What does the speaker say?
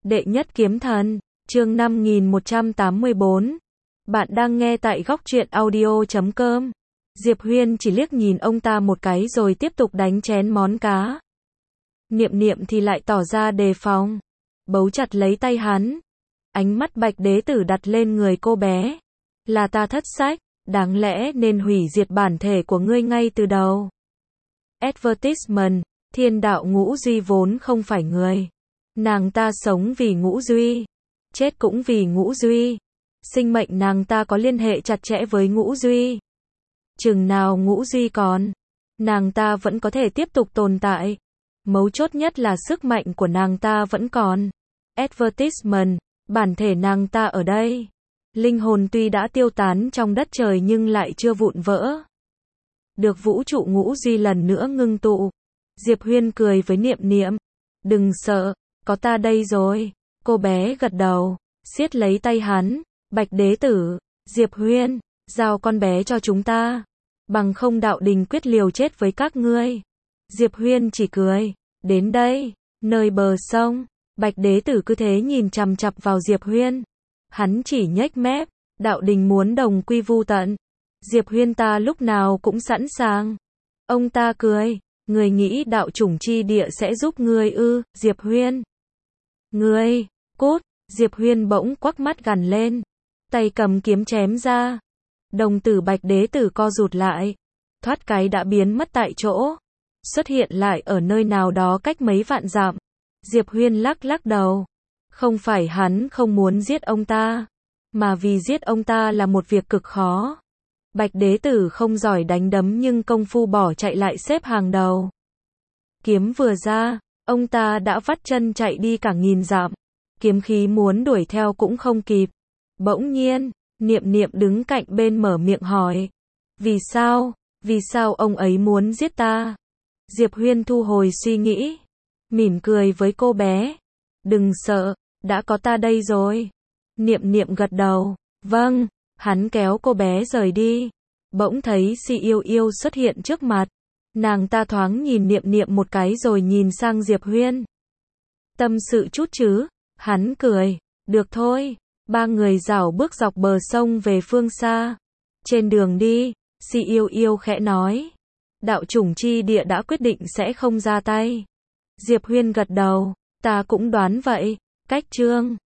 Đệ nhất kiếm thần, chương 5184. Bạn đang nghe tại góc truyện audio.com. Diệp Huyên chỉ liếc nhìn ông ta một cái rồi tiếp tục đánh chén món cá. Niệm Niệm thì lại tỏ ra đề phòng, bấu chặt lấy tay hắn. Ánh mắt Bạch Đế Tử đặt lên người cô bé. Là ta thất sách, đáng lẽ nên hủy diệt bản thể của ngươi ngay từ đầu. Advertisement, thiên đạo Ngũ Duy vốn không phải người. Nàng ta sống vì Ngũ Duy, chết cũng vì Ngũ Duy. Sinh mệnh nàng ta có liên hệ chặt chẽ với Ngũ Duy. Chừng nào Ngũ Duy còn, nàng ta vẫn có thể tiếp tục tồn tại. Mấu chốt nhất là sức mạnh của nàng ta vẫn còn. Advertisement, bản thể nàng ta ở đây. Linh hồn tuy đã tiêu tán trong đất trời nhưng lại chưa vụn vỡ. Được vũ trụ Ngũ Duy lần nữa ngưng tụ. Diệp Huyên cười với Niệm Niệm. Đừng sợ, có ta đây rồi. Cô bé gật đầu, siết lấy tay hắn. Bạch Đế Tử, Diệp Huyên, giao con bé cho chúng ta. Bằng không đạo đình quyết liều chết với các ngươi. Diệp Huyên chỉ cười. Đến đây, nơi bờ sông. Bạch Đế Tử cứ thế nhìn chằm chằm vào Diệp Huyên. Hắn chỉ nhếch mép. Đạo đình muốn đồng quy vu tận. Diệp Huyên ta lúc nào cũng sẵn sàng. Ông ta cười. Người nghĩ đạo chủng chi địa sẽ giúp ngươi ư? Diệp Huyên. Ngươi, cút. Diệp Huyên bỗng quắc mắt gằn lên. Tay cầm kiếm chém ra. Đồng tử Bạch Đế Tử co rụt lại. Thoát cái đã biến mất tại chỗ. Xuất hiện lại ở nơi nào đó cách mấy vạn dặm. Diệp Huyên lắc lắc đầu. Không phải hắn không muốn giết ông ta, mà vì giết ông ta là một việc cực khó. Bạch Đế Tử không giỏi đánh đấm nhưng công phu bỏ chạy lại xếp hàng đầu. Kiếm vừa ra, ông ta đã vắt chân chạy đi cả nghìn dặm. Kiếm khí muốn đuổi theo cũng không kịp. Bỗng nhiên, Niệm Niệm đứng cạnh bên mở miệng hỏi. Vì sao ông ấy muốn giết ta? Diệp Huyên thu hồi suy nghĩ, mỉm cười với cô bé. Đừng sợ, đã có ta đây rồi. Niệm Niệm gật đầu. Vâng, hắn kéo cô bé rời đi. Bỗng thấy Si Yêu Yêu xuất hiện trước mặt. Nàng ta thoáng nhìn Niệm Niệm một cái rồi nhìn sang Diệp Huyên. Tâm sự chút chứ? Hắn cười. Được thôi. Ba người rảo bước dọc bờ sông về phương xa. Trên đường đi, Si Yêu Yêu khẽ nói. Đạo chủng chi địa đã quyết định sẽ không ra tay. Diệp Huyên gật đầu. Ta cũng đoán vậy. Cách chương